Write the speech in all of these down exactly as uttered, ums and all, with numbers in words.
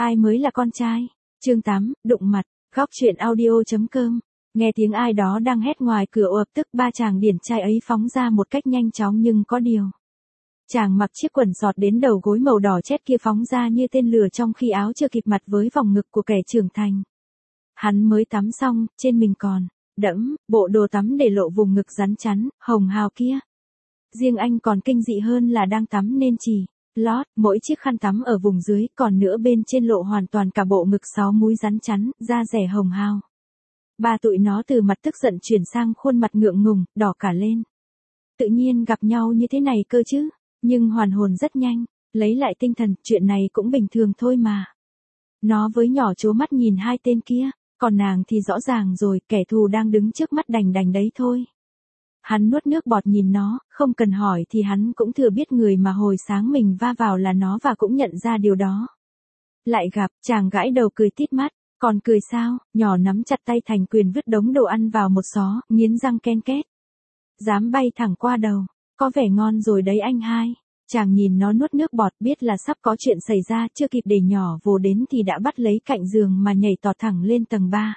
Ai mới là con trai? Chương tám, đụng mặt, góc truyện audio chấm com. Nghe tiếng ai đó đang hét ngoài cửa ộp tức ba chàng điển trai ấy phóng ra một cách nhanh chóng nhưng có điều. Chàng mặc chiếc quần sọt đến đầu gối màu đỏ chét kia phóng ra như tên lửa trong khi áo chưa kịp mặt với vòng ngực của kẻ trưởng thành. Hắn mới tắm xong, trên mình còn đẫm bộ đồ tắm để lộ vùng ngực rắn chắn, hồng hào kia. Riêng anh còn kinh dị hơn là đang tắm nên chỉ lót mỗi chiếc khăn tắm ở vùng dưới, còn nữa bên trên lộ hoàn toàn cả bộ ngực sáu múi rắn chắn, da rẻ hồng hào. Ba tụi nó từ mặt tức giận chuyển sang khuôn mặt ngượng ngùng, đỏ cả lên. Tự nhiên gặp nhau như thế này cơ chứ, nhưng hoàn hồn rất nhanh, lấy lại tinh thần, chuyện này cũng bình thường thôi mà. Nó với nhỏ trố mắt nhìn hai tên kia, còn nàng thì rõ ràng rồi, kẻ thù đang đứng trước mắt đành đành đấy thôi. Hắn nuốt nước bọt nhìn nó, không cần hỏi thì hắn cũng thừa biết người mà hồi sáng mình va vào là nó và cũng nhận ra điều đó. Lại gặp, chàng gãi đầu cười tít mắt, còn cười sao, nhỏ nắm chặt tay thành quyền vứt đống đồ ăn vào một xó, nghiến răng ken két. Dám bay thẳng qua đầu, có vẻ ngon rồi đấy anh hai. Chàng nhìn nó nuốt nước bọt biết là sắp có chuyện xảy ra, chưa kịp để nhỏ vồ đến thì đã bắt lấy cạnh giường mà nhảy tọt thẳng lên tầng ba.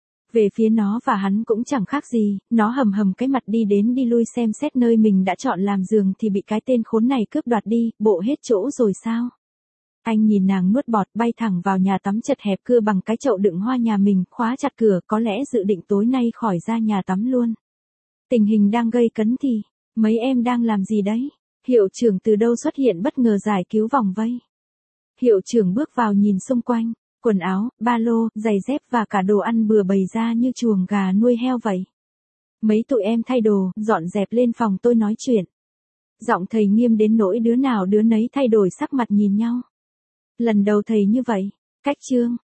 Về phía nó và hắn cũng chẳng khác gì, nó hầm hầm cái mặt đi đến đi lui xem xét nơi mình đã chọn làm giường thì bị cái tên khốn này cướp đoạt đi, bộ hết chỗ rồi sao? Anh nhìn nàng nuốt bọt bay thẳng vào nhà tắm chật hẹp cưa bằng cái chậu đựng hoa nhà mình, khóa chặt cửa, có lẽ dự định tối nay khỏi ra nhà tắm luôn. Tình hình đang gây cấn thì, mấy em đang làm gì đấy? Hiệu trưởng từ đâu xuất hiện bất ngờ giải cứu vòng vây. Hiệu trưởng bước vào nhìn xung quanh. Quần áo, ba lô, giày dép và cả đồ ăn bừa bày ra như chuồng gà nuôi heo vậy. Mấy tụi em thay đồ, dọn dẹp lên phòng tôi nói chuyện. Giọng thầy nghiêm đến nỗi đứa nào đứa nấy thay đổi sắc mặt nhìn nhau. Lần đầu thầy như vậy, cách trương,